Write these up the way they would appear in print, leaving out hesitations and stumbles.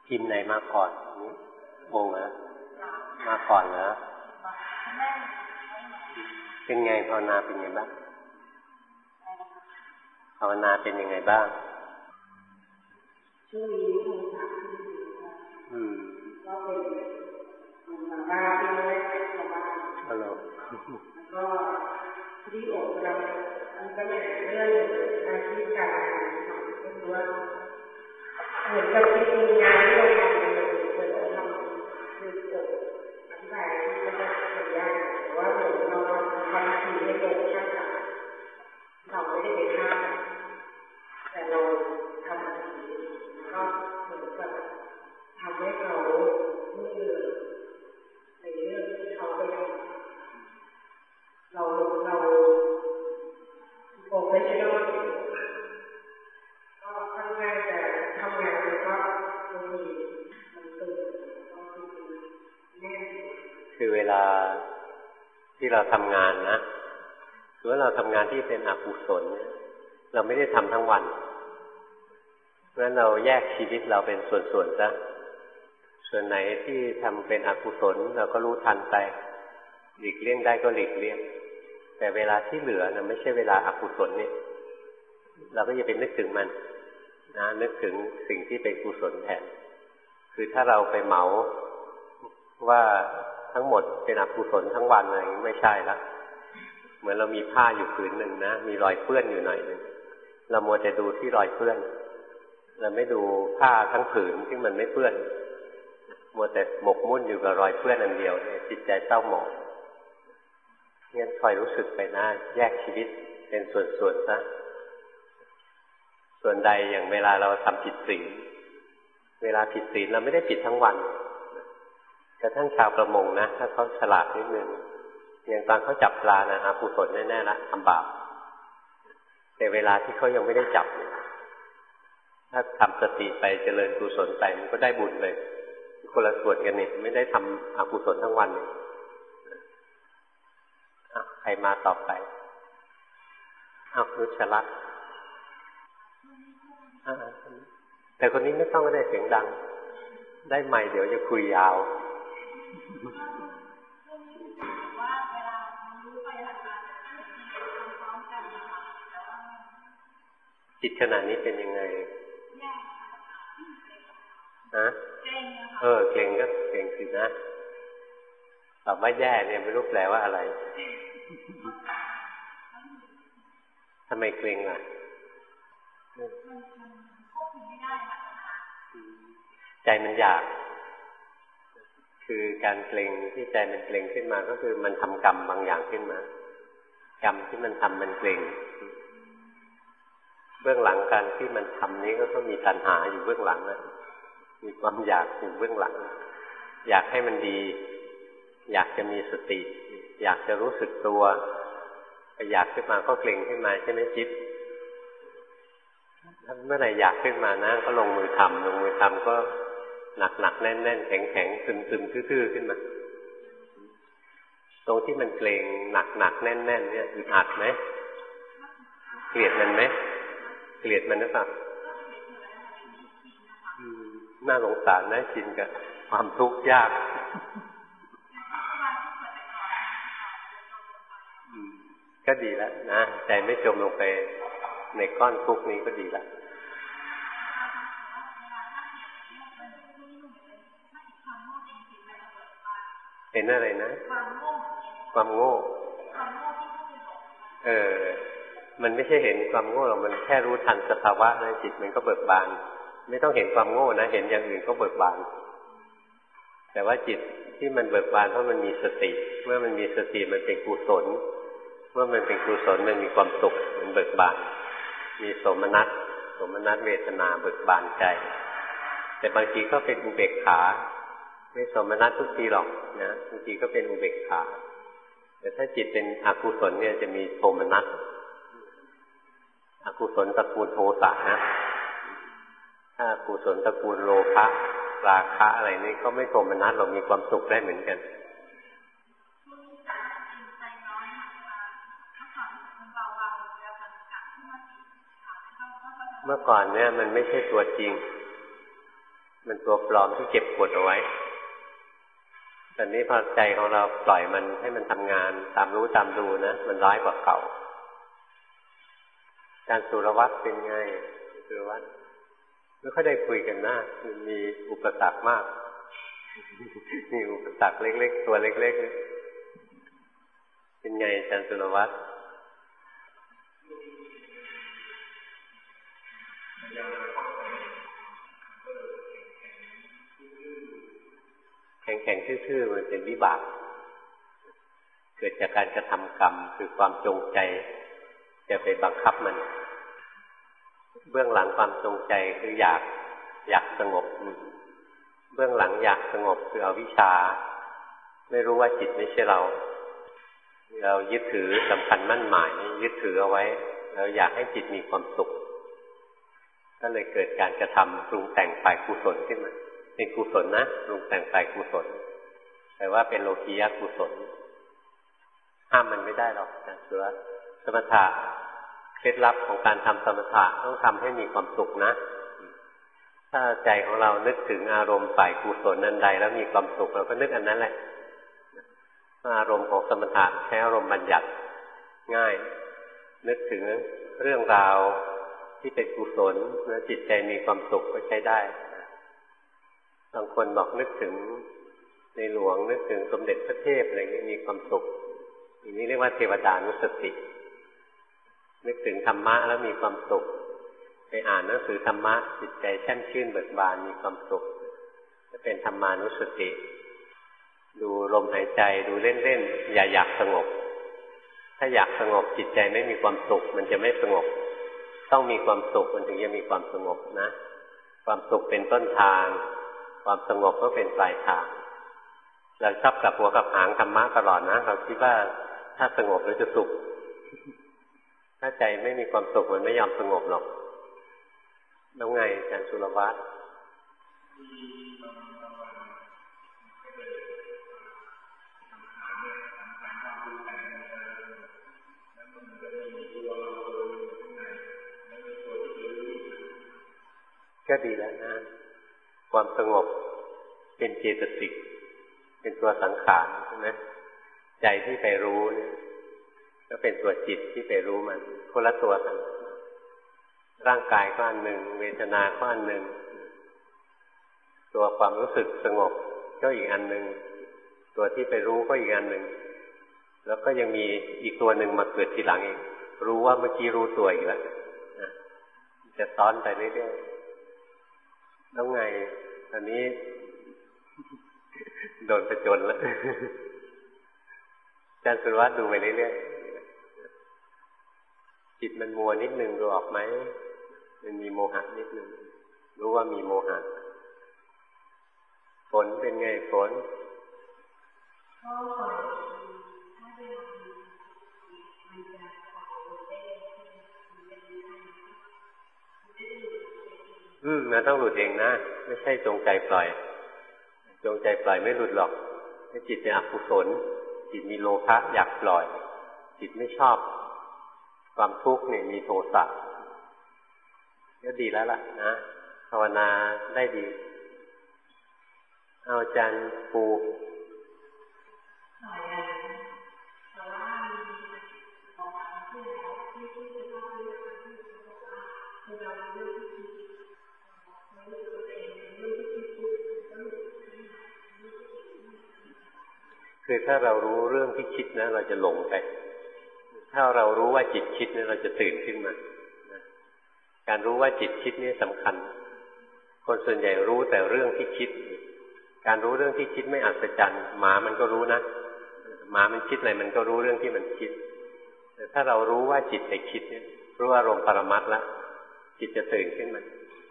ทีมไหนมาก่อนงงนะมาก่อนเหรอเป็นไงภาวนาเป็นไงบ้างภาวนาเป็นยังไงบ้างช่วงนี้คงถามก็เป็นมาบ้านที่ไม่ได้มาบ้านแล้วก็ที่อกเรามันก็เป็นเรื่องอาชีพการงานก็คือว่าเหมือนกับที่มีงานที่เราทำเหมือนเราทำคืออกอธิบายที่มันจะเป็นยากแต่ว่าเหมือนเราทำทีให้เด็กช่างกับเราไม่ได้ไปฆ่าแต่เราทำทีก็เหมือนกับทำให้เขาไม่เลือกในเรื่องที่เขาไปทำเราโปรเฟชชั่นอลก็ค่อนข้างจะทำงานแล้วก็บางทีมันตื่นบางทีแน่นคือเวลาที่เราทำงานนะหรือว่าเราทำงานที่เป็นอกุศลเราไม่ได้ทำทั้งวันเพราะฉะนั้นเราแยกชีวิตเราเป็นส่วนๆซะส่วนไหนที่ทำเป็นอกุศลเราก็รู้ทันไปหลีกเลี่ยงได้ก็หลีกเลี่ยงแต่เวลาที่เหลือนะไม่ใช่เวลาอกุศลนี่เราก็อย่าไปนึกถึงมันนะนึกถึงสิ่งที่เป็นกุศลแทนคือถ้าเราไปเหมาว่าทั้งหมดเป็นอกุศลทั้งวันอะไรไม่ใช่ละเหมือนเรามีผ้าอยู่ผืนหนึ่งนะมีรอยเปื้อนอยู่หน่อยนึงเรามัวแต่ดูที่รอยเปื้อนเราไม่ดูผ้าทั้งผืนที่มันไม่เปื้อนมัวแต่หมกมุ่นอยู่กับรอยเปื้อนอันเดียวเนี่ยจิตใจเศร้าหมองงั้นคอยรู้สึกไปนะแยกชีวิตเป็นส่วนๆซะส่วนใดอย่างเวลาเราทำผิดศีลเวลาผิดศีลเราไม่ได้ผิดทั้งวันกระทั่งชาวประมงนะถ้าเขาฉลาดนิดนึงอย่างตอนเขาจับปลานะอกุศลแน่ๆละทำบาปแต่เวลาที่เขายังไม่ได้จับถ้าทำสติไปเจริญกุศลไปมันก็ได้บุญเลยคนละส่วนกันนี่ไม่ได้ทำอกุศลทั้งวันนี่ใครมาต่อไปนุชลักษณ์แต่คนนี้ไม่ต้องได้เสียงดังได้ไมค์เดี๋ยวจะคุยยาวจิตขณะนี้เป็นยังไงนะเก่งก็เก่งสินะตอบว่าแย่เนี่ยไม่รู้แปลว่าอะไรทำไมเกรงล่ะใจมันอยากคือการเกรงที่ใจมันเกรงขึ้นมาก็คือมันทำกรรมบางอย่างขึ้นมากรรมที่มันทำมันเกรงเบื้องหลังการที่มันทำนี้ก็ต้องมีตัณหาอยู่เบื้องหลังนะมีความอยากอยู่เบื้องหลังอยากให้มันดีอยากจะมีสติอยากจะรู้สึกตัวอยากขึ้นมาก็เกรงขึ้นมาใช่ไหมจิ๊บเมื่อไหร่อยากขึ้นมานะก็ลงมือทำก็หนักแน่นแข็งซึมทื่อๆขึ้นมาตรงที่มันเกรงหนักแน่นเนี่ยอึดอัดไหมเกลียดมันไหมเกลียดมันหรือเปล่าน่าสงสารนะชินกับความทุกข์ยากก็ดีแล้วนะใจไม่จมลงไปในก้อนทุกข์นี้ก็ดีแล้วเห็นอะไรนะความโง่มันไม่ใช่เห็นความโง่หรอกมันแค่รู้ทันสภาวะนะจิตมันก็เบิกบานไม่ต้องเห็นความโง่นะเห็นอย่างอื่นก็เบิกบานแต่ว่าจิตที่มันเบิกบานเพราะมันมีสติเมื่อมันมีสติมันเป็นกุศลเมื่อมันเป็นกุศลมันมีความสุขมันเบิกบานมีโสมนัสเวทนาเบิกบานใจแต่บางทีก็เป็นอุเบกขาไม่โสมนัสทุกทีหรอกนะบางทีก็เป็นอุเบกขาแต่ถ้าจิตเป็นอกุศลเนี่ยจะมีโทมนัสอกุศลตระกูลโทสะนะถ้าอกุศลตระกูลโลภะราคะอะไรนี่ก็ไม่โทมนัสเรามีความสุขได้เหมือนกันเมื่อก่อนเนี่ยมันไม่ใช่ตัวจริงมันตัวปลอมที่เก็บกดเอาไว้ตอนนี้พอใจของเราปล่อยมันให้มันทำงานตามรู้ตามดูนะมันร้ายกว่าเก่าการสุรวัตรเป็นไงสุรวัตรไม่ค่อยได้คุยกันนะมีอุปสรรคมากมีอุปสรรคเล็กๆตัวเล็กๆเป็นไงอาจารย์สุรวัตรแข็งๆทื่อๆมันเป็นวิบากเกิดจากการกระทำกรรมคือความจงใจจะไปบังคับมันเบื้องหลังความจงใจคืออยากสงบเบื้องหลังอยากสงบคืออวิชชาไม่รู้ว่าจิตไม่ใช่เรายึดถือสำคัญมั่นหมายยึดถือเอาไว้เราอยากให้จิตมีความสุขก็เลยเกิดการกระทำปรุงแต่งฝ่ายกุศลขึ้นมาเป็นกุศลนะปรุงแต่งฝ่ายกุศลแต่ว่าเป็นโลกียกุศลห้ามมันไม่ได้หรอกนะเสือสมถะเคล็ดลับของการทำสมถะต้องทำให้มีความสุขนะถ้าใจของเรานึกถึงอารมณ์ฝ่ายกุศลนั้นใดแล้วมีความสุขเราก็นึกอันนั้นแหละอารมณ์ของสมถะใช้อารมณ์บัญญัติง่ายนึกถึงเรื่องราวที่เป็นกุศลแล้วจิตใจมีความสุขก็ใช้ได้บางคนบอกนึกถึงในหลวงนึกถึงสมเด็จพระเทพอะไรอย่างนี้มีความสุขอย่างนี้เรียกว่าเทวดานุสตินึกถึงธรรมะแล้วมีความสุขไปอ่านหนังสือธรรมะจิตใจแช่มชื่นเบิกบานมีความสุขจะเป็นธรรมานุสติดูลมหายใจดูเล่นๆอย่าอยากสงบถ้าอยากสงบจิตใจไม่มีความสุขมันจะไม่สงบต้องมีความสุขมันถึงจะมีความสงบนะความสุขเป็นต้นทางความสงบก็เป็นปลายทางเราชอบกลับหัวกลับหางธรรมะตลอดนะเราคิดว่าถ้าสงบแล้วจะสุขถ้าใจไม่มีความสุขมันไม่ยอมสงบหรอกแล้วไงอาจารย์สุรวัตรก็ดีแล้วนะความสงบเป็นเจตสิกเป็นตัวสังขารใช่ไหมใจที่ไปรู้เนี่ยก็เป็นตัวจิตที่ไปรู้มันคนละตัวกันร่างกายก็อันหนึ่งเวทนาก็อันหนึ่งตัวความรู้สึกสงบก็อีกอันหนึ่งตัวที่ไปรู้ก็อีกอันหนึ่งแล้วก็ยังมีอีกตัวหนึ่งมาเกิดทีหลังเองรู้ว่าเมื่อกี้รู้ตัวอีกแล้วจะซ้อนไปเรื่อยๆแล้วไงตอนนี้โดนประจนแล้วอาจารย์สุรวัตรดูไปเรื่อยๆจิตมันมัวนิดนึงรู้ออกไหมมันมีโมหะนิดนึงรู้ว่ามีโมหะฝนเป็นไงฝนมันต้องหลุดเองนะไม่ใช่จงใจปล่อยจงใจปล่อยไม่หลุดหรอกถ้าจิตเป็นอกุศลจิตมีโลภะอยากปล่อยจิตไม่ชอบความทุกข์เนี่ยมีโทสะก็ดีแล้วล่ะนะภาวนาได้ดีเอาอาจารย์ปูคือถ้าเรารู้เรื่องที่คิดนะเราจะหลงไปถ้าเรารู้ว่าจิตคิดเนี่ยเราจะตื่นขึ้นมาการรู้ว่าจิตคิดนี่สำคัญคนส่วนใหญ่รู้แต่เรื่องที่คิดการรู้เรื่องที่คิดไม่อัศจรรย์หมามันก็รู้นะหมามันคิดอะไรมันก็รู้เรื่องที่มันคิดแต่ถ้าเรารู้ว่าจิตไปคิดเนี่ยรู้อารมณ์ปรมัตถ์แล้วจิตจะตื่นขึ้นมา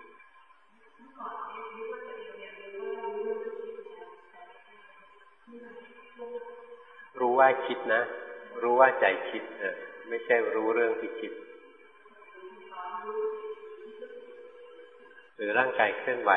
รู้ว่าคิดนะรู้ว่าใจคิดไม่ใช่รู้เรื่องที่คิดหรือร่างกายเคลื่อนไหว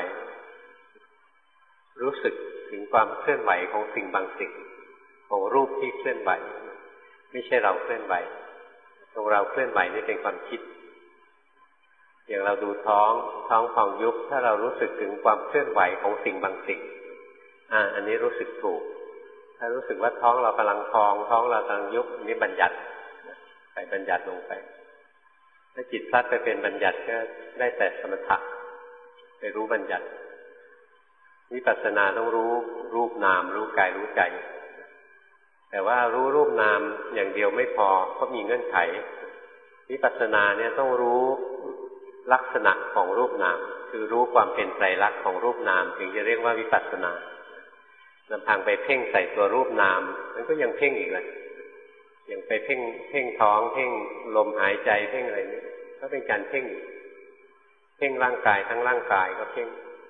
รู้สึกถึงความเคลื่อนไหวของสิ่งบางสิ่งของรูปที่เคลื่อนไหวไม่ใช่เราเคลื่อนไหวตรงเราเคลื่อนไหวนี่เป็นความคิดอย่างเราดูท้องพองยุบถ้าเรารู้สึกถึงความเคลื่อนไหวของสิ่งบางสิ่งอันนี้รู้สึกถูกถ้ารู้สึกว่าท้องเรากำลังพองท้องเรากำลังยุบอันนี้บัญญัติไปบัญญัติลงไปถ้าจิตพลัดไปเป็นบัญญัติก็ได้แต่สมถะไปรู้บัญญัติวิปัสสนาต้องรู้รูปนามรู้กายรู้ใจแต่ว่ารู้รูปนามอย่างเดียวไม่พอก็มีเงื่อนไขวิปัสสนาเนี่ยต้องรู้ลักษณะของรูปนามคือรู้ความเป็นไตรลักษณ์ของรูปนามถึงจะเรียกว่าวิปัสสนาลำพังไปเพ่งใส่ตัวรูปนามมันก็ยังเพ่งอีกเลยอย่างไปเพ่งท้องเพ่งลมหายใจเพ่งอะไรนี่ก็เป็นการเพ่งร่างกายทั้งร่างกายก็เพ่ง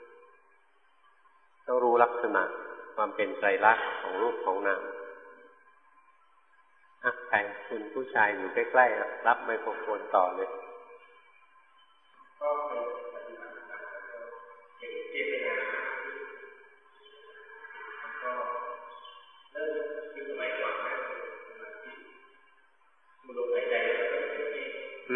ต้องรู้ลักษณะความเป็นไตรลักษณ์ของรูปของนามใครคุณผู้ชายอยู่ใกล้ๆรับไมโครโฟนต่อเลยก็เป็นปฏิบัติการเห็นเจตนาก็เริ่มคือสมัยก่อนนะสมาธิมือลมหายใจแล้วก็เป็นที่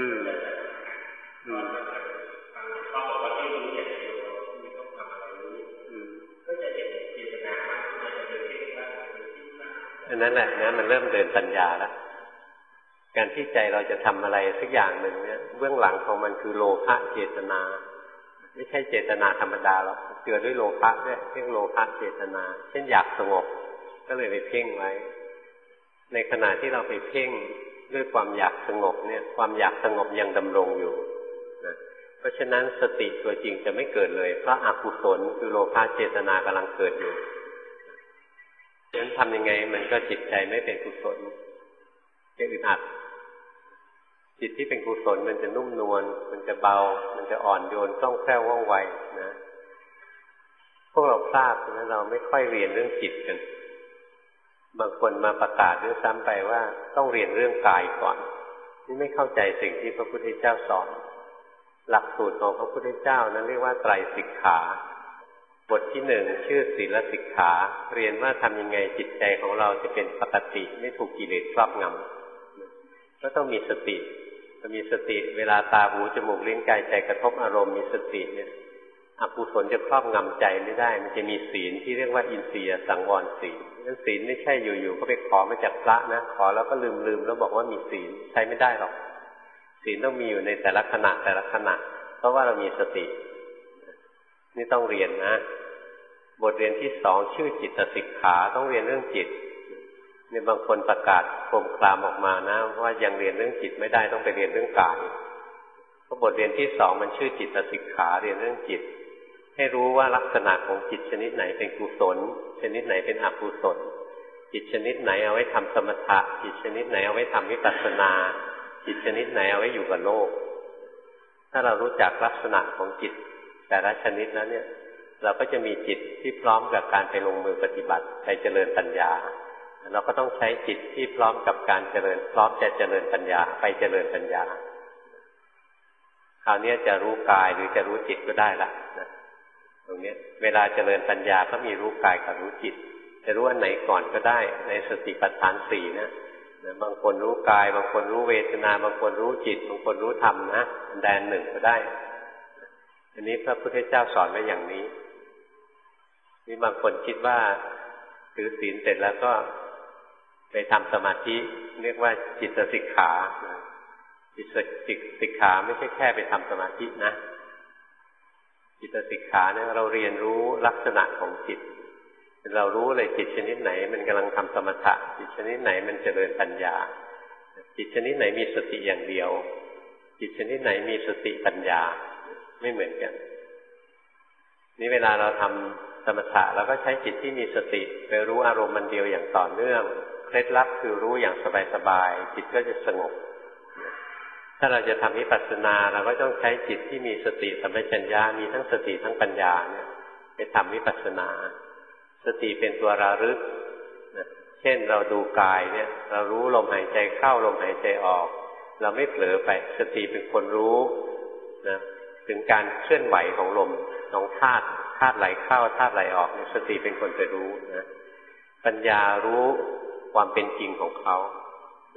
เขาบอกว่าที่รู้อย่างเดียวไม่ต้องทำอะไรรู้ก็จะเห็นเจตนามากขึ้นจะเป็นที่บ้างอันนั้นแหละนะมันเริ่มเดินปัญญาแล้วการที่ใจเราจะทำอะไรสักอย่างหนึ่งเนี่ยเบื้องหลังของมันคือโลภะเจตนาไม่ใช่เจตนาธรรมดาหรอกเกิดด้วยโลภะด้วยเพ่งโลภะเจตนาเช่นอยากสงบก็เลยไปเพ่งไว้ในขณะที่เราไปเพ่งด้วยความอยากสงบเนี่ยความอยากสงบยังดำรงอยู่นะเพราะฉะนั้นสติตัวจริงจะไม่เกิดเลยเพราะอกุศลคือโลภะเจตนากำลังเกิดอยู่ฉะนั้นทำยังไงมันก็จิตใจไม่เป็นกุศลจะอึดอัดจิตที่เป็นกุศลมันจะนุ่มนวลมันจะเบามันจะอ่อนโยนคล่องแคล่วว่องไวนะพวกเราพลาดนะเราไม่ค่อยเรียนเรื่องจิตกันบางคนมาประกาศด้วยซ้ำไปว่าต้องเรียนเรื่องกายก่อนนี่ไม่เข้าใจสิ่งที่พระพุทธเจ้าสอนหลักสูตรของพระพุทธเจ้านั้นเรียกว่าไตรสิกขาบทที่1ชื่อศีลสิกขาเรียนว่าทำยังไงจิตใจของเราจะเป็นปกติไม่ถูกกิเลสครอบงำก็ต้องมีสติมีสติเวลาตาหูจมูกลิ้นกายใจกระทบอารมณ์มีสติเนี่ยอกุศลจะครอบงำใจไม่ได้มันจะมีศีลที่เรียกว่าอินทรียสังวรศีลนั้นศีลไม่ใช่อยู่ๆก็ไปขอมาจากพระนะขอแล้วก็ลืมแล้วบอกว่ามีศีลใช้ไม่ได้หรอกศีลต้องมีอยู่ในแต่ละขณะเพราะว่าเรามีสตินี่ต้องเรียนนะบทเรียนที่2ชื่อจิตสิกขาต้องเรียนเรื่องจิตเนี่ยบางคนประกาศโคมคลามออกมานะว่ายังเรียนเรื่องจิตไม่ได้ต้องไปเรียนเรื่องกายเพราะบทเรียนที่2มันชื่อจิตสิกขาเรียนเรื่องจิตให้รู้ว่าลักษณะของจิตชนิดไหนเป็นกุศลชนิดไหนเป็นอกุศลจิตชนิดไหนเอาไว้ทำสมถะจิตชนิดไหนเอาไว้ทำวิปัสสนาจิตชนิดไหนเอาไว้อยู่กับโลกถ้าเรารู้จักลักษณะของจิตแต่ละชนิดแล้วเนี่ยเราก็จะมีจิตที่พร้อมกับการไปลงมือปฏิบัติไปเจริญปัญญาเราก็ต้องใช้จิตที่พร้อมกับการเจริญพร้อมจะเจริญปัญญาไปเจริญปัญญาคราวนี้จะรู้กายหรือจะรู้จิตก็ได้ละนะตรงนี้เวลาเจริญปัญญาก็มีรู้กายกับรู้จิตจะรู้อันไหนก่อนก็ได้ในสติปัฏฐาน4นะบางคนรู้กายบางคนรู้เวทนาบางคนรู้จิตบางคนรู้ธรรมนะอันใดอันหนึ่งก็ได้อันนี้พระพุทธเจ้าสอนไว้อย่างนี้นี่บางคนคิดว่าถือศีลเสร็จแล้วก็ไปทำสมาธิเรียกว่าจิตสิกขาจิตสิกขาไม่ใช่แค่ไปทำสมาธินะจิตสิกขาเนี่ยเราเรียนรู้ลักษณะของจิตเรารู้เลยจิตชนิดไหนมันกำลังทำสมถะจิตชนิดไหนมันเจริญปัญญาจิตชนิดไหนมีสติอย่างเดียวจิตชนิดไหนมีสติปัญญาไม่เหมือนกันนี่เวลาเราทำสมถะเราก็ใช้จิตที่มีสติไปรู้อารมณ์มันเดียวอย่างต่อเนื่องเคล็ดลับคือรู้อย่างสบายๆจิตก็จะสงบถ้าเราจะทำวิปัสสนาเราก็ต้องใช้จิตที่มีสติสัมปชัญญะมีทั้งสติทั้งปัญญาเนี่ยไปทำวิปัสสนาสติเป็นตัวระลึกเช่นเราดูกายเนี่ยเรารู้ลมหายใจเข้าลมหายใจออกเราไม่เผลอไปสติเป็นคนรู้นะถึงการเคลื่อนไหวของลมของธาตุไหลเข้าธาตุไหลออกสติเป็นคนไปรู้นะปัญญารู้ความเป็นจริงของเขา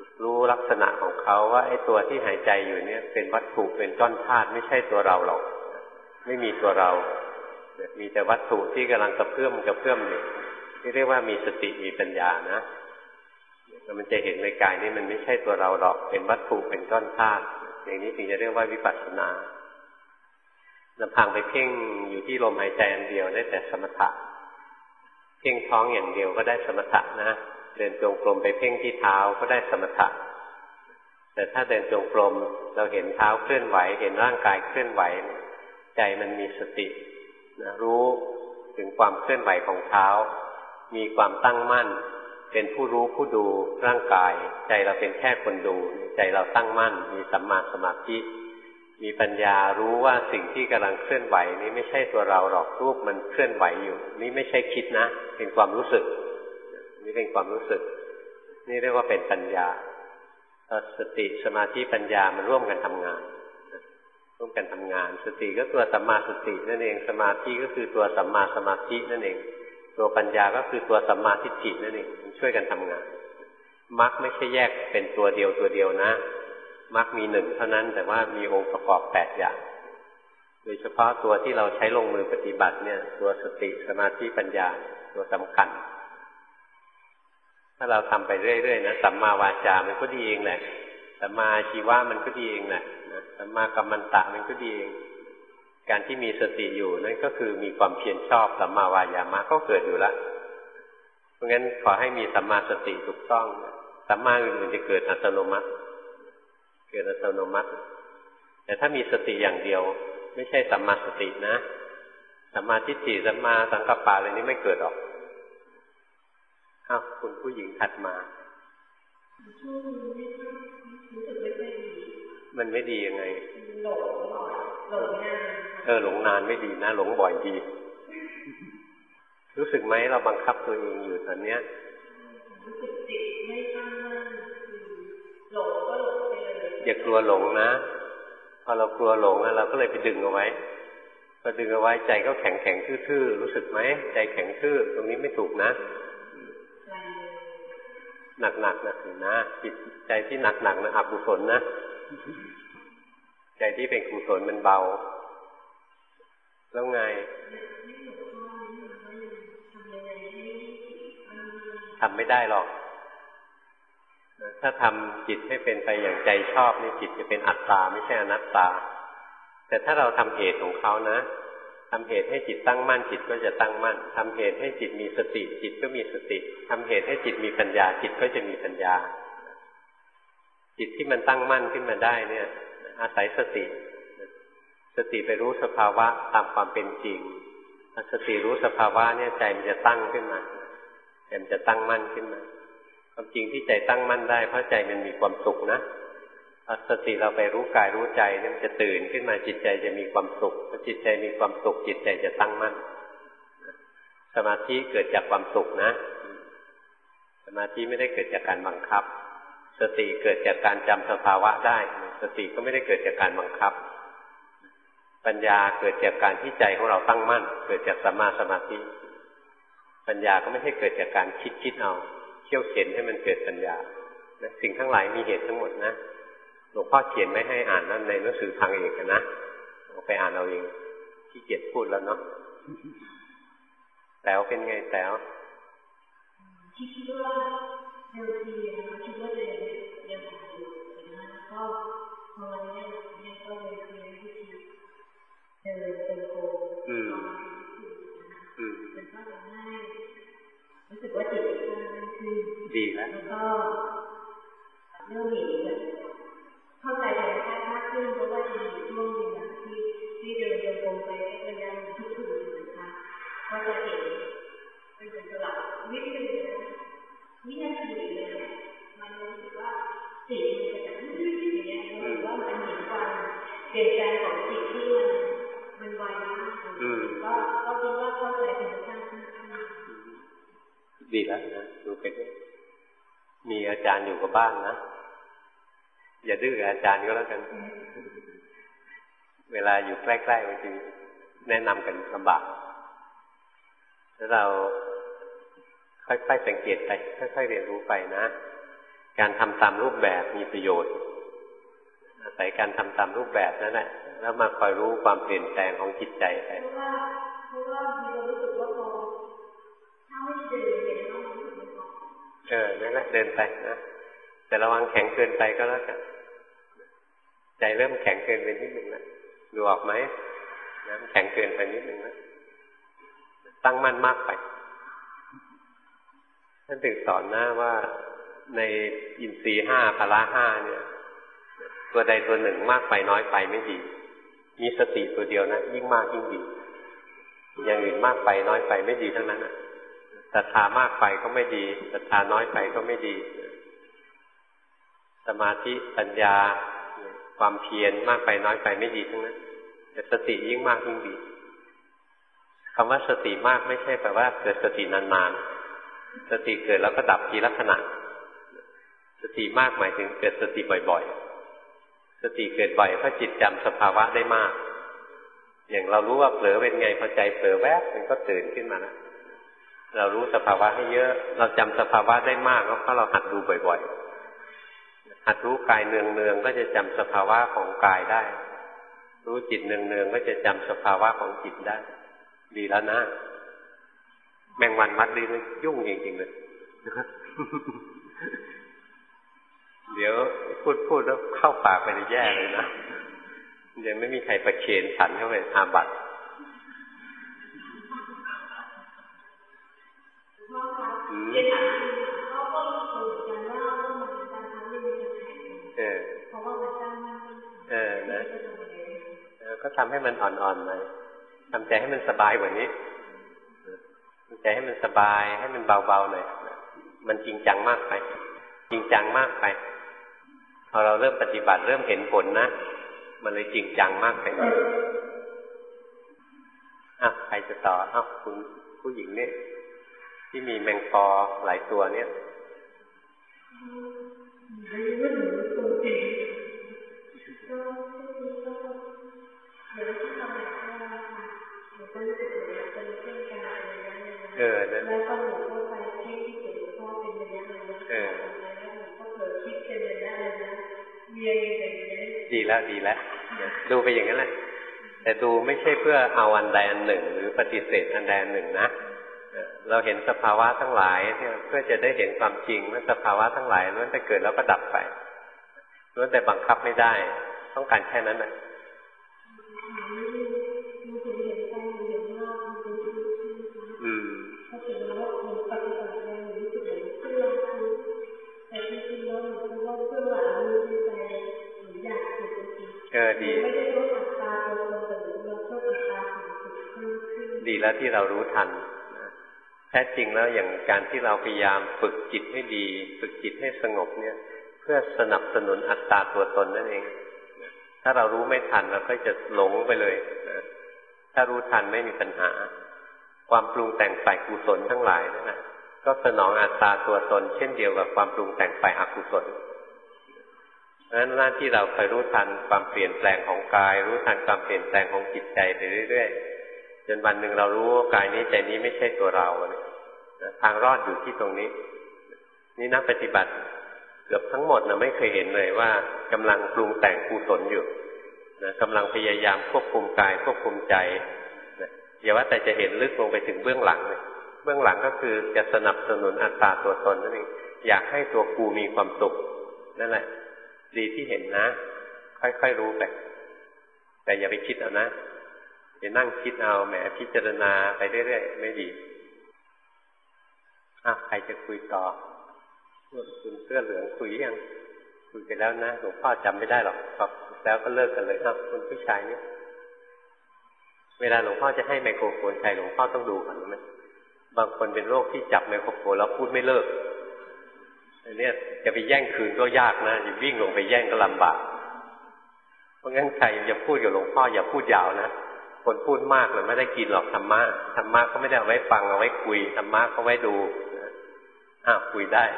รู้ลักษณะของเขาว่าไอ้ตัวที่หายใจอยู่เนี่ยเป็นวัตถุเป็นก้อนธาตุไม่ใช่ตัวเราหรอกไม่มีตัวเรามีแต่วัตถุที่กำลังกระเพื่อมอยู่นี่เรียกว่ามีสติมีปัญญานะมันจะเห็นในกายนี้มันไม่ใช่ตัวเราหรอกเป็นวัตถุเป็นก้อนธาตุอย่างนี้ถึงจะเรียกว่าวิปัสสนาลำพังไปเพ่งอยู่ที่ลมหายใจอันเดียวได้แต่สมถะเพ่งท้องอย่างเดียวก็ได้สมถะนะเดินจงกรมไปเพ่งที่เท้าก็ได้สมถะแต่ถ้าเดินจงกรมเราเห็นเท้าเคลื่อนไหวเห็นร่างกายเคลื่อนไหวใจมันมีสตินะรู้ถึงความเคลื่อนไหวของเท้ามีความตั้งมั่นเป็นผู้รู้ผู้ดูร่างกายใจเราเป็นแค่คนดูใจเราตั้งมั่นมีสัมมาสมาธิมีปัญญารู้ว่าสิ่งที่กำลังเคลื่อนไหวนี้ไม่ใช่ตัวเราหรอกรูปมันเคลื่อนไหวอยู่นี่ไม่ใช่คิดนะเป็นความรู้สึกนี่เป็นความรู้สึกนี่เรียกว่าเป็นปัญญาสติสมาธิปัญญามันร่วมกันทำงานสติก็ตัวสัมมาสตินั่นเองสมาธิก็คือตัวสัมมาสมาธินั่นเองตัวปัญญาก็คือตัวสัมมาทิฏฐินั่นเองมันช่วยกันทำงานมรรคไม่ใช่แยกเป็นตัวเดียวนะมรรคมีหนึ่งเท่านั้นแต่ว่ามีองค์ประกอบ8อย่างโดยเฉพาะตัวที่เราใช้ลงมือปฏิบัติเนี่ยตัวสติสมาธิปัญญาตัวสำคัญถ้าเราทำไปเรื่อยๆนะสัมมาวาจามันก็ดีเองแหละสัมมาอาชีวะมันก็ดีเองแหละสัมมากัมมันตะมันก็ดีเองการที่มีสติอยู่นั่นก็คือมีความเพียรชอบสัมมาวายามะก็เกิดอยู่แล้วเพราะงั้นขอให้มีสัมมาสติถูกต้องสัมมาอื่นๆจะเกิดอัตโนมัติแต่ถ้ามีสติอย่างเดียวไม่ใช่สัมมาสตินะสัมมาทิฏฐิสัมมาสังกัปปะอะไรนี้ไม่เกิดหรอกคุณผู้หญิงถัดมามันไม่ดียังไงหลงนานไม่ดีนะหลงบ่อยดีรู้สึกไหมเราบังคับตัวเองอยู่ตอนเนี้ยอย่ากลัวหลงนะพอเรากลัวหลงเราก็เลยไปดึงเอาไว้พอดึงเอาไว้ใจก็แข็งทื่อๆรู้สึกไหมใจแข็งทื่อตรงนี้ไม่ถูกนะหนักนะจิตใจที่หนักนะอกุศลนะใจที่เป็นกุศลมันเบาแล้วไงทำไม่ได้หรอกถ้าทำจิตให้เป็นไปอย่างใจชอบนี่จิตจะเป็นอัตตาไม่ใช่อนัตตาแต่ถ้าเราทำเหตุของเขานะทำเหตุให้จิตตั้งมั่นจิตก็จะตั้งมั่นทำเหตุให้จิตมีสติจิตก็มีสติทำเหตุให้จิตมีปัญญาจิตก็จะมีปัญญาจิตที่มันตั้งมั่นขึ้นมาได้เนี่ยอาศัยสติไปรู้สภาวะตามความเป็นจริงสติรู้สภาวะเนี่ยใจมันจะตั้งขึ้นมาใจมันจะตั้งมั่นขึ้นมาความจริงที่ใจตั้งมั่นได้เพราะใจมันมีความสุขนะสติเราไปรู้กายรู้ใจเนี่ยมันจะตื่นขึ้นมาจิตใจจะมีความสุขพอจิตใจมีความสุขจิตใจจะตั้งมั่นสมาธิเกิดจากความสุขนะสมาธิไม่ได้เกิดจากการบังคับสติเกิดจากการจำสภาวะได้สติก็ไม่ได้เกิดจากการบังคับปัญญาเกิดจากการที่ใจของเราตั้งมั่นเกิดจากสัมมาสมาธิปัญญาก็ไม่ใช่เกิดจากการคิดเอาเขี่ยวเข็นให้มันเกิดปัญญาสิ่งทั้งหลายมีเหตุทั้งหมดนะหลวงพ่อเขียนไม่ให้อ่านนั่นในหนังสือทางเอกนะเอาไปอ่านเอาเองขี้เกียจพูดแล้วเนาะแต๋วเป็นไงแต๋วคิดว่าเดิมทีคิดว่าจะยังอ่านอยู่นะก็พอเนี่ยก็เลยเรียนวิธีเดินเป็นโคมันก็จะง่ายรู้สึกว่าจิตมันคือดีแล้วก็เริ่มเห็นแบบเข้าใจธรรมชาติมากขึ้นเพราะว่าจะมีช่วงหนึ่งที่เดินจงกรมไปเป็นระยะทุกคืนนะคะก็จะเห็นเป็นสลับวิธีวินาทีเลยมันรู้สึกว่าจิตมันจะแบบอย่างเงี้ยรู้สึกว่ามันเห็นความเปลี่ยนแปลงของจิตที่มันไวมากก็คิดว่าเข้าใจธรรมชาติมากขึ้นดีแล้วนะดูไปด้วยมีอาจารย์อยู่กับบ้านนะอย่าดื้ออาจารย์ก็แล้วกันเวลาอยู่ใกล้ๆบางทีแนะนำกันลำบากแล้วเราค่อยๆสังเกตไปค่อยๆเรียนรู้ไปนะการทำตามรูปแบบมีประโยชน์อาศัยการทำตามรูปแบบนั่นแหละแล้วมาคอยรู้ความเปลี่ยนแปลงของจิตใจไปเพราะว่ามีความรู้สึกว่าพอถ้าไม่เดินเนี่ยต้องนั่นแหละเดินไปนะแต่ระวังแข็งเกินไปก็แล้วกันใจเริ่มแข็งเกินไปนิดนึงนะดูออกไหมนะแข็งเกินไปนิดนึงนะตั้งมั่นมากไปท่านถึงสอนนะว่าในอินทรีย์ห้าพละห้าเนี่ยตัวใดตัวหนึ่งมากไปน้อยไปไม่ดีมีสติตัวเดียวนะยิ่งมากยิ่งดีอย่างอื่นมากไปน้อยไปไม่ดีทั้งนั้นศรัทธามากไปก็ไม่ดีศรัทธาน้อยไปก็ไม่ดีสมาธิปัญญาความเพียรมากไปน้อยไปไม่ดีทั้งนั้นแต่สติยิ่งมากยิ่งดีคำว่าสติมากไม่ใช่แปลว่าเกิดสตินานๆสติเกิดแล้วก็ดับทีละขณะสติมากหมายถึงเกิดสติบ่อยๆสติเกิดบ่อยเพราะจิตจำสภาวะได้มากอย่างเรารู้ว่าเผลอเป็นไงพอใจเผลอแวบมันก็ตื่นขึ้นมาแล้วเรารู้สภาวะให้เยอะเราจำสภาวะได้มากเพราะเราหัดดูบ่อยๆหัดรู้กายเนืองๆก็จะจำสภาวะของกายได้รู้จิตเนืองๆก็จะจำสภาวะของจิตได้ดีแล้วนะแมงวันมัดดีเลยยุ่งจริงๆเลยเดี๋ยวพูดแล้วเข้าปากไปจะแย่เลยนะยังไม่มีใครประเคนฉันเข้าไปอาบัติก็ทำให้มันอ่อนๆเลยทำใจให้มันสบายกว่านี้ทำใจให้มันสบายให้มันเบาๆหน่อยมันจริงจังมากไปจริงจังมากไปพอเราเริ่มปฏิบัติเริ่มเห็นผลนะมันเลยจริงจังมากไปใครจะต่อคุณผู้หญิงนี่ที่มีแมงปอหลายตัวเนี่ยแล้วก็หนูก็ไปที่เกิดพ่อเป็นระยะแล้วก็เกิดคิดเป็นระยะเลยเวียนอย่างนี้ดีแล้วดูไปอย่างนั้นแหละแต่ดูไม่ใช่เพื่อเอาอันใดอันหนึ่งหรือปฏิเสธอันใดอันหนึ่งนะเราเห็นสภาวะทั้งหลายเพื่อจะได้เห็นความจริงว่าสภาวะทั้งหลายล้วนแต่เกิดแล้วก็ดับไปล้วนแต่บังคับไม่ได้ต้องการแค่นั้นแหละดีแล้วที่เรารู้ทันแท้จริงแล้วอย่างการที่เราพยายามฝึกจิตให้ดีฝึกจิตให้สงบเนี่ยเพื่อสนับสนุนอัตตาตัวตนนั่นเองถ้าเรารู้ไม่ทันเราก็จะหลงไปเลยถ้ารู้ทันไม่มีปัญหาความปรุงแต่งฝ่ายกุศลทั้งหลายนั่นแหละก็สนองอัตตาตัวตนเช่นเดียวกับความปรุงแต่งฝ่ายอกุศลเพราะฉะนั้นหน้าที่เราคอยรู้ทันความเปลี่ยนแปลงของกายรู้ทันความเปลี่ยนแปลงของจิตใจไปเรื่อยๆจนวันหนึ่งเรารู้ว่ากายนี้ใจนี้ไม่ใช่ตัวเราทางรอดอยู่ที่ตรงนี้นี่นักปฏิบัติเกือบทั้งหมดไม่เคยเห็นเลยว่ากำลังปรุงแต่งกุศลอยู่กำลังพยายามควบคุมกายควบคุมใจอย่าว่าแต่จะเห็นลึกลงไปถึงเบื้องหลังเลยเบื้องหลังก็คือจะสนับสนุนอัตตาตัวตนนั่นเองอยากให้ตัวกูมีความสุขนั่นแหละดีที่เห็นนะค่อยๆรู้ไปแต่อย่าไปคิดเอานะไปนั่งคิดเอาแหมพิจารณาไปเรื่อยๆไม่ดีใครจะคุยต่อคุณเสื้อเหลืองคุยยังคุยไปแล้วนะหลวงพ่อจำไม่ได้หรอกครับแล้วก็เลิกกันเลยคุณผู้ชายเนี่ยเวลาหลวงพ่อจะให้ไมโครโฟนใครหลวงพ่อต้องดูก่อนนะบางคนเป็นโรคที่จับไมโครโฟนแล้วพูดไม่เลิกอันนี้จะไปแย่งคืนก็ยากนะจะวิ่งลงไปแย่งก็ลำบากเพราะงั้นใครจะพูดกับหลวงพ่ออย่าพูดยาวนะคนพูดมากเลยไม่ได้กินหรอกธรรมะก็ไม่ได้เอาไว้ฟังเอาไว้คุยธรรมะก็ไว้ดูคุยได้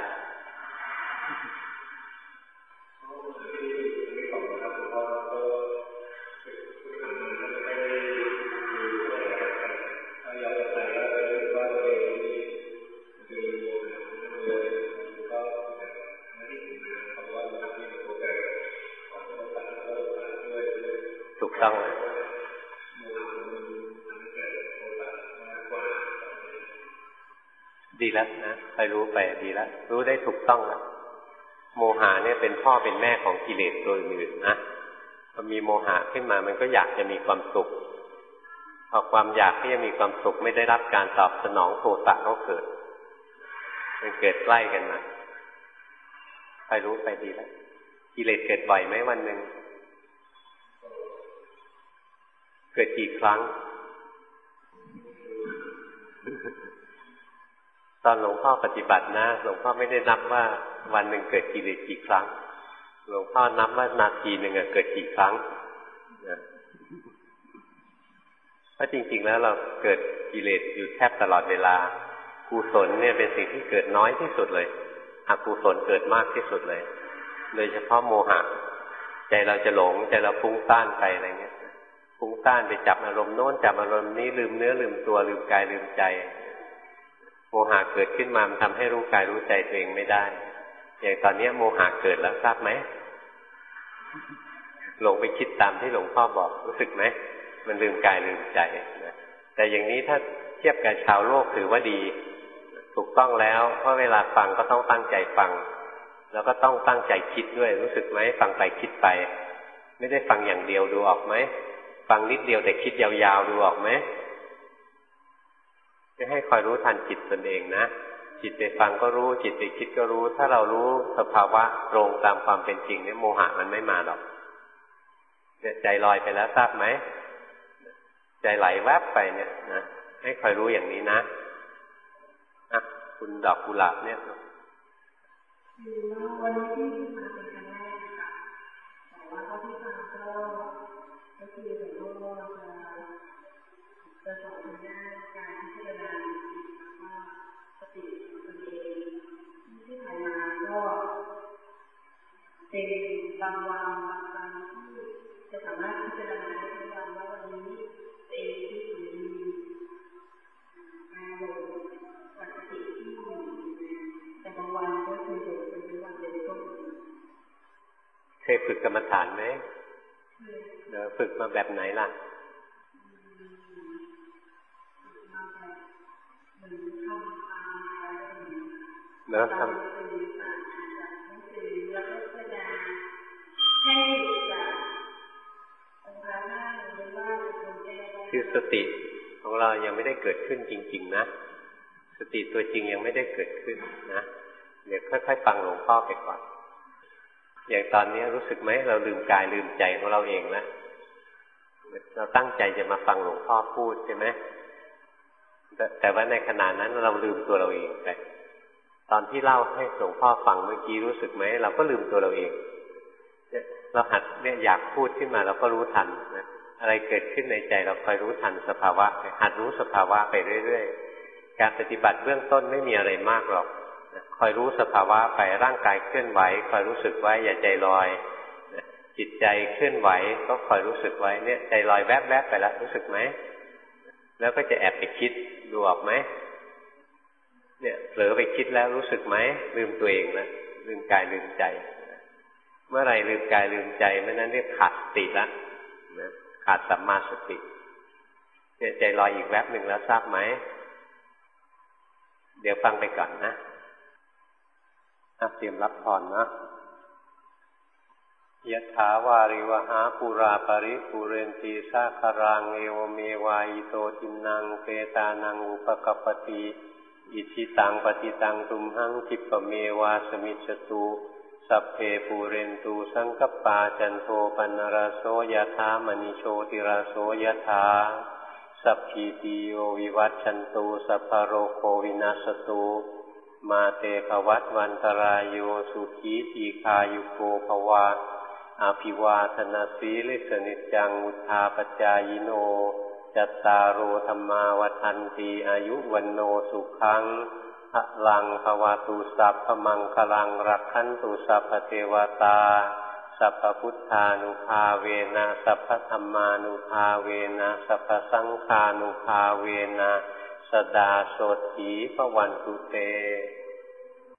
ต้องแล้วดีแล้วนะไปรู้ไปดีแล้วรู้ได้ถูกต้องแล้วโมหะเนี่ยเป็นพ่อเป็นแม่ของกิเลสตัวอื่นนะพอมีโมหะขึ้นมามันก็อยากจะมีความสุขพอความอยากที่จะมีความสุขไม่ได้รับการตอบสนองโทสะก็เกิดมันเกิดใกล้กันมาไปรู้ไปดีแล้วกิเลสเกิดบ่อยไหมวันหนึ่งเกิดกี่ครั้งตอนหลวงพ่อปฏิบัตินะหลวงพ่อไม่ได้นับว่าวันหนึ่งเกิดกิเลสกี่ครั้งหลวงพ่อนับว่านาทีหนึ่งเกิดกี่ครั้งนะเพราะจริงๆแล้วเราเกิดกิเลสอยู่แทบตลอดเวลากุศลเนี่ยเป็นสิ่งที่เกิดน้อยที่สุดเลยอกุศลเกิดมากที่สุดเลยโดยเฉพาะโมหะใจเราจะหลงใจเราฟุ้งซ่านไปอะไรเงี้ยฟุ้งซ่านไปจับอารมณ์โน้นจับอารมณ์นี้ลืมเนื้อลืมตัวลืมกายลืมใจโมหะเกิดขึ้นมามันทำให้รู้กายรู้ใจตัวเองไม่ได้อย่างตอนนี้โมหะเกิดแล้วทราบไหมหลงไปคิดตามที่หลวงพ่อบอกรู้สึกไหมมันลืมกายลืมใจนะแต่อย่างนี้ถ้าเทียบกับชาวโลกถือว่าดีถูกต้องแล้วเพราะเวลาฟังก็ต้องตั้งใจฟังแล้วก็ต้องตั้งใจคิดด้วยรู้สึกไหมฟังไปคิดไปไม่ได้ฟังอย่างเดียวดูออกไหมฟังนิดเดียวแต่คิดยาวๆดูออกไหมจะให้คอยรู้ทันจิตตนเองนะจิตไปฟังก็รู้จิตไปคิดก็รู้ถ้าเรารู้สภาวะตรงตามความเป็นจริงเนี่ยโมหะมันไม่มาหรอกเนี่ยใจลอยไปแล้วทราบไหมใจไหลแวบไปเนี่ยนะให้คอยรู้อย่างนี้นะอ่ะคุณดอกกุหลาบเนี่ยวันนี้ที่มาเป็นครั้งแรกค่ะแต่ว่าเท่าที่ฟังก็คือหลวงพ่อจะสอนในด้านการพิจารณาจิตแล้วก็สติของตนเองที่ผ่านมาก็เป็นบางวันบางครั้งที่จะสามารถพิจารณาได้ทุกวันว่าวันนี้ตัวเองที่อยู่ดีการหลงกับสติที่อยู่แต่บางวันก็คือหลงเป็นวันเป็นต้นเคยฝึกกรรมฐานไหมฝึกมาแบบไหนล่ะแล้วทำคือสติของเรายังไม่ได้เกิดขึ้นจริงๆนะสติตัวจริงยังไม่ได้เกิดขึ้นนะเดี๋ยวค่อยๆฟังหลวงพ่อไปก่อนอย่างตอนนี้รู้สึกไหมเราลืมกายลืมใจของเราเองแล้วเราตั้งใจจะมาฟังหลวงพ่อพูดใช่ไหมแต่ว่าในขณะนั้นเราลืมตัวเราเองไปตอนที่เล่าให้หลวงพ่อฟังเมื่อกี้รู้สึกไหมเราก็ลืมตัวเราเองเราหัดเนี่ยอยากพูดขึ้นมาเราก็รู้ทันนะอะไรเกิดขึ้นในใจเราคอยรู้ทันสภาวะหัดรู้สภาวะไปเรื่อยๆการปฏิบัติเบื้องต้นไม่มีอะไรมากหรอกคอยรู้สภาวะไปร่างกายเคลื่อนไหวคอยรู้สึกไว้อย่าใจลอยจิตใจเคลื่อนไหวก็คอยรู้สึกไว้เนี่ยใจลอยแวบๆไปแล้วรู้สึกไหมแล้วก็จะแอบไปคิดดูออกไหมเนี่ยเผลอไปคิดแล้วรู้สึกไหมลืมตัวเองแล้วลืมกายลืมใจเมื่อไรลืมกายลืมใจเมื่อนั้นเรียกขาดสติแล้วนะขาดสัมมาสติเนี่ยใจลอยอีกแวบหนึ่งแล้วทราบไหมเดี๋ยวฟังไปก่อนนะเตรียมรับพรนะยะถาวาริวหาปุราปริปุเรนติสาคารังเอวเมวายโตทินังเปตานังอุปกัปปติอิชิตังปฏิตังตุมหังคิปเมวาสมิจฉตุสัพเพปูเรนตุสังกปาจันโทปนรโสยถามณิโชติราโสยถาสัพพิติโยวิวัชชันตุสัพพโรโควินัสตุมาเตภวัตวันตรายโยสุขีทีคายุโกภวะอาภิวาทนาสีลิสนิจังอุทาปจายโนจัตตารโอธรรมาวัฏันติอายุวันโนสุขังพลังภวตุสัพพมังคลังรักขันตุสัพพเทวตาสัพพพุทธานุภาเวนะสัพพธัมมานุภาเวนะสัพพสังฆานุภาเวนะสดาโสถีภวันตุเต